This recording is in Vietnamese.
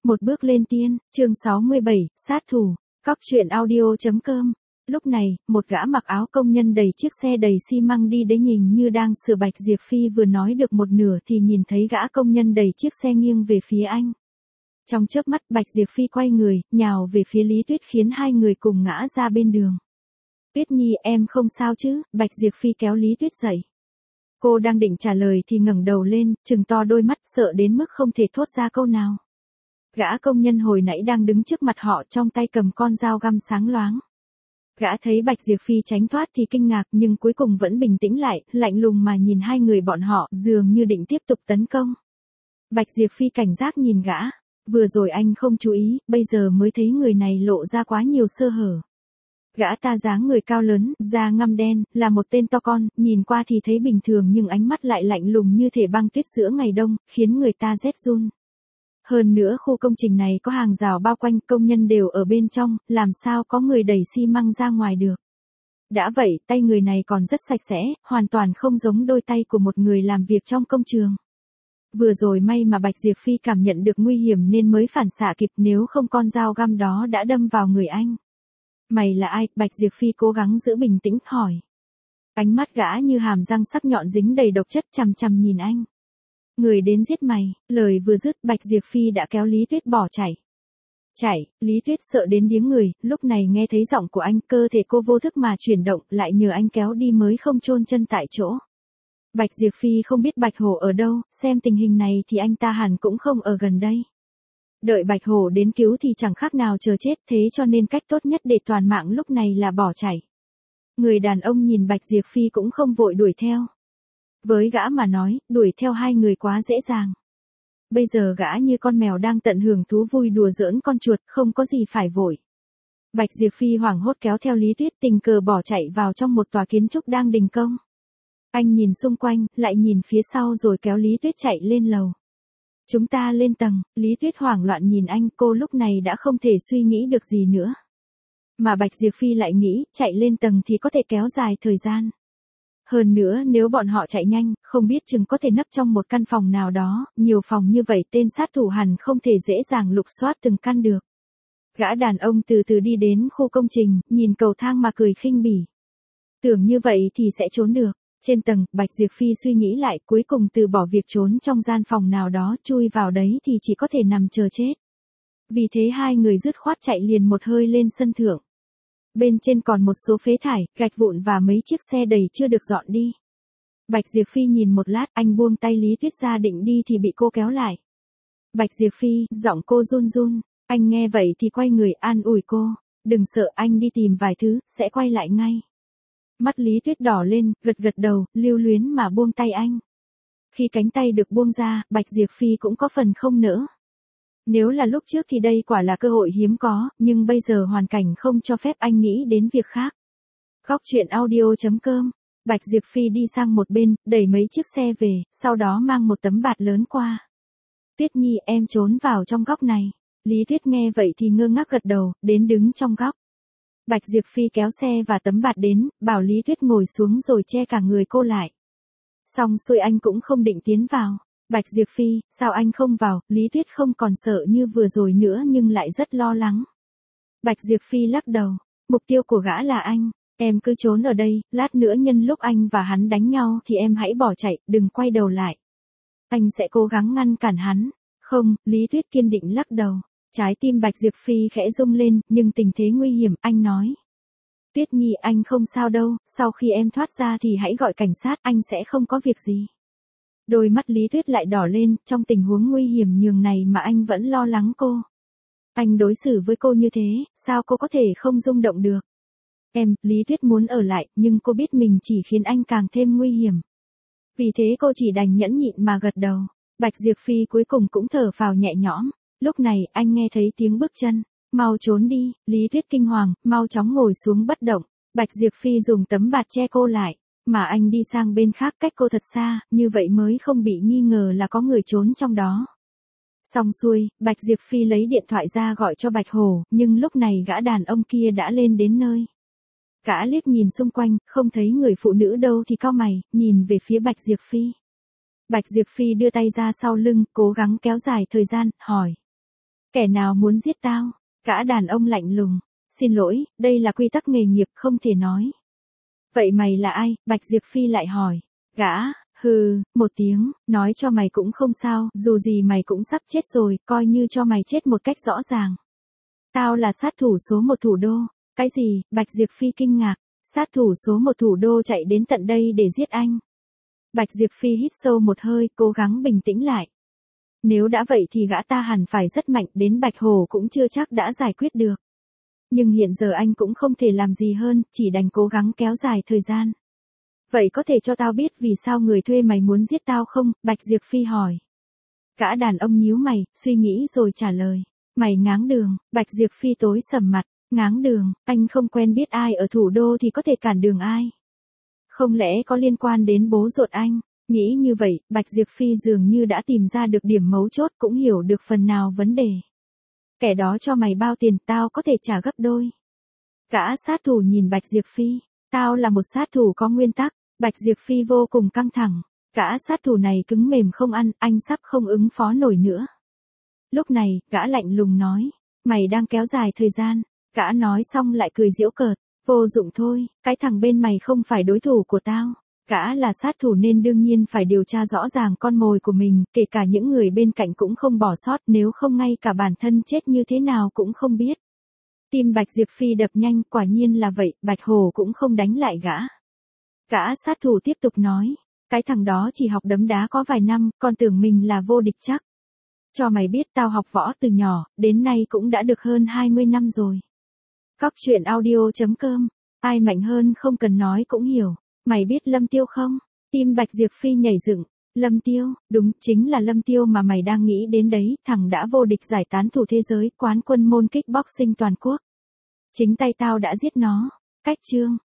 Một bước lên tiên, chương 67, sát thủ, Cóc truyện audio.com. Lúc này, một gã mặc áo công nhân đẩy chiếc xe đầy xi măng đi đến nhìn như đang sửa Bạch Diệp Phi vừa nói được một nửa thì nhìn thấy gã công nhân đẩy chiếc xe nghiêng về phía anh. Trong chớp mắt Bạch Diệp Phi quay người, nhào về phía Lý Tuyết khiến hai người cùng ngã ra bên đường. Tuyết Nhi em không sao chứ, Bạch Diệp Phi kéo Lý Tuyết dậy. Cô đang định trả lời thì ngẩng đầu lên, trừng to đôi mắt sợ đến mức không thể thốt ra câu nào. Gã công nhân hồi nãy đang đứng trước mặt họ trong tay cầm con dao găm sáng loáng. Gã thấy Bạch Diệp Phi tránh thoát thì kinh ngạc nhưng cuối cùng vẫn bình tĩnh lại, lạnh lùng mà nhìn hai người bọn họ dường như định tiếp tục tấn công. Bạch Diệp Phi cảnh giác nhìn gã, vừa rồi anh không chú ý, bây giờ mới thấy người này lộ ra quá nhiều sơ hở. Gã ta dáng người cao lớn, da ngăm đen, là một tên to con, nhìn qua thì thấy bình thường nhưng ánh mắt lại lạnh lùng như thể băng tuyết giữa ngày đông, khiến người ta rét run. Hơn nữa khu công trình này có hàng rào bao quanh, công nhân đều ở bên trong, làm sao có người đẩy xi măng ra ngoài được. Đã vậy, tay người này còn rất sạch sẽ, hoàn toàn không giống đôi tay của một người làm việc trong công trường. Vừa rồi may mà Bạch Diệp Phi cảm nhận được nguy hiểm nên mới phản xạ kịp, nếu không con dao găm đó đã đâm vào người anh. Mày là ai? Bạch Diệp Phi cố gắng giữ bình tĩnh, hỏi. Ánh mắt gã như hàm răng sắc nhọn dính đầy độc chất chằm chằm nhìn anh. Người đến giết mày, lời vừa dứt Bạch Diệp Phi đã kéo Lý Tuyết bỏ chạy. Lý Tuyết sợ đến điếng người, lúc này nghe thấy giọng của anh, cơ thể cô vô thức mà chuyển động, lại nhờ anh kéo đi mới không chôn chân tại chỗ. Bạch Diệp Phi không biết Bạch Hổ ở đâu, xem tình hình này thì anh ta hẳn cũng không ở gần đây. Đợi Bạch Hổ đến cứu thì chẳng khác nào chờ chết, thế cho nên cách tốt nhất để toàn mạng lúc này là bỏ chạy. Người đàn ông nhìn Bạch Diệp Phi cũng không vội đuổi theo. Với gã mà nói, đuổi theo hai người quá dễ dàng. Bây giờ gã như con mèo đang tận hưởng thú vui đùa giỡn con chuột, không có gì phải vội. Bạch Diệp Phi hoảng hốt kéo theo Lý Tuyết tình cờ bỏ chạy vào trong một tòa kiến trúc đang đình công. Anh nhìn xung quanh, lại nhìn phía sau rồi kéo Lý Tuyết chạy lên lầu. Chúng ta lên tầng, Lý Tuyết hoảng loạn nhìn anh, cô lúc này đã không thể suy nghĩ được gì nữa. Mà Bạch Diệp Phi lại nghĩ, chạy lên tầng thì có thể kéo dài thời gian. Hơn nữa nếu bọn họ chạy nhanh, không biết chừng có thể nấp trong một căn phòng nào đó, nhiều phòng như vậy tên sát thủ hẳn không thể dễ dàng lục soát từng căn được. Gã đàn ông từ từ đi đến khu công trình, nhìn cầu thang mà cười khinh bỉ. Tưởng như vậy thì sẽ trốn được. Trên tầng, Bạch Diệp Phi suy nghĩ lại, cuối cùng từ bỏ việc trốn trong gian phòng nào đó, chui vào đấy thì chỉ có thể nằm chờ chết. Vì thế hai người dứt khoát chạy liền một hơi lên sân thượng. Bên trên còn một số phế thải, gạch vụn và mấy chiếc xe đầy chưa được dọn đi. Bạch Diệp Phi nhìn một lát, anh buông tay Lý Tuyết ra định đi thì bị cô kéo lại. Bạch Diệp Phi, giọng cô run run, anh nghe vậy thì quay người an ủi cô, đừng sợ, anh đi tìm vài thứ, sẽ quay lại ngay. Mắt Lý Tuyết đỏ lên, gật gật đầu, lưu luyến mà buông tay anh. Khi cánh tay được buông ra, Bạch Diệp Phi cũng có phần không nỡ. Nếu là lúc trước thì đây quả là cơ hội hiếm có, nhưng bây giờ hoàn cảnh không cho phép anh nghĩ đến việc khác. Cóc truyện audio.com. Bạch Diệp Phi đi sang một bên, đẩy mấy chiếc xe về, sau đó mang một tấm bạt lớn qua. Tuyết Nhi, em trốn vào trong góc này. Lý Tuyết nghe vậy thì ngơ ngác gật đầu, đến đứng trong góc. Bạch Diệp Phi kéo xe và tấm bạt đến, bảo Lý Tuyết ngồi xuống rồi che cả người cô lại. Xong xuôi anh cũng không định tiến vào. Bạch Diệp Phi, sao anh không vào? Lý Tuyết không còn sợ như vừa rồi nữa nhưng lại rất lo lắng. Bạch Diệp Phi lắc đầu, mục tiêu của gã là anh, em cứ trốn ở đây, lát nữa nhân lúc anh và hắn đánh nhau thì em hãy bỏ chạy, đừng quay đầu lại. Anh sẽ cố gắng ngăn cản hắn. Không, Lý Tuyết kiên định lắc đầu. Trái tim Bạch Diệp Phi khẽ rung lên, nhưng tình thế nguy hiểm, anh nói. Tuyết Nhi, anh không sao đâu, sau khi em thoát ra thì hãy gọi cảnh sát, anh sẽ không có việc gì. Đôi mắt Lý Tuyết lại đỏ lên, trong tình huống nguy hiểm nhường này mà anh vẫn lo lắng cô. Anh đối xử với cô như thế, sao cô có thể không rung động được? Lý Tuyết muốn ở lại, nhưng cô biết mình chỉ khiến anh càng thêm nguy hiểm. Vì thế cô chỉ đành nhẫn nhịn mà gật đầu. Bạch Diệp Phi cuối cùng cũng thở phào nhẹ nhõm. Lúc này, anh nghe thấy tiếng bước chân. Mau trốn đi, Lý Tuyết kinh hoàng, mau chóng ngồi xuống bất động. Bạch Diệp Phi dùng tấm bạt che cô lại. Mà anh đi sang bên khác cách cô thật xa, như vậy mới không bị nghi ngờ là có người trốn trong đó. Xong xuôi, Bạch Diệp Phi lấy điện thoại ra gọi cho Bạch Hổ, nhưng lúc này gã đàn ông kia đã lên đến nơi. Gã liếc nhìn xung quanh, không thấy người phụ nữ đâu thì cau mày, nhìn về phía Bạch Diệp Phi. Bạch Diệp Phi đưa tay ra sau lưng, cố gắng kéo dài thời gian, hỏi. Kẻ nào muốn giết tao? Gã đàn ông lạnh lùng. Xin lỗi, đây là quy tắc nghề nghiệp không thể nói. Vậy mày là ai? Bạch Diệp Phi lại hỏi. Gã, hừ, một tiếng, nói cho mày cũng không sao, dù gì mày cũng sắp chết rồi, coi như cho mày chết một cách rõ ràng. Tao là sát thủ số 1 thủ đô. Cái gì? Bạch Diệp Phi kinh ngạc. Sát thủ số 1 thủ đô chạy đến tận đây để giết anh. Bạch Diệp Phi hít sâu một hơi, cố gắng bình tĩnh lại. Nếu đã vậy thì gã ta hẳn phải rất mạnh, đến Bạch Hổ cũng chưa chắc đã giải quyết được. Nhưng hiện giờ anh cũng không thể làm gì hơn, chỉ đành cố gắng kéo dài thời gian. Vậy có thể cho tao biết vì sao người thuê mày muốn giết tao không? Bạch Diệp Phi hỏi. Gã đàn ông nhíu mày, suy nghĩ rồi trả lời. Mày ngáng đường. Bạch Diệp Phi tối sầm mặt. Ngáng đường, anh không quen biết ai ở thủ đô thì có thể cản đường ai? Không lẽ có liên quan đến bố ruột anh? Nghĩ như vậy, Bạch Diệp Phi dường như đã tìm ra được điểm mấu chốt, cũng hiểu được phần nào vấn đề. Kẻ đó cho mày bao tiền, tao có thể trả gấp đôi. Gã sát thủ nhìn Bạch Diệp Phi. Tao là một sát thủ có nguyên tắc. Bạch Diệp Phi vô cùng căng thẳng. Gã sát thủ này cứng mềm không ăn, anh sắp không ứng phó nổi nữa. Lúc này, gã lạnh lùng nói. Mày đang kéo dài thời gian. Gã nói xong lại cười giễu cợt. Vô dụng thôi, cái thằng bên mày không phải đối thủ của tao. Gã là sát thủ nên đương nhiên phải điều tra rõ ràng con mồi của mình, kể cả những người bên cạnh cũng không bỏ sót, nếu không ngay cả bản thân chết như thế nào cũng không biết. Tim Bạch Diệp Phi đập nhanh, quả nhiên là vậy, Bạch Hổ cũng không đánh lại gã. Gã sát thủ tiếp tục nói, cái thằng đó chỉ học đấm đá có vài năm, còn tưởng mình là vô địch chắc. Cho mày biết tao học võ từ nhỏ, đến nay cũng đã được hơn 20 năm rồi. Cóc truyện audio.com, ai mạnh hơn không cần nói cũng hiểu. Mày biết Lâm Tiêu không? Tim Bạch Diệp Phi nhảy dựng. Lâm Tiêu, đúng, chính là Lâm Tiêu mà mày đang nghĩ đến đấy, thằng đã vô địch giải tán thủ thế giới, quán quân môn kickboxing toàn quốc. Chính tay tao đã giết nó. Cách chương.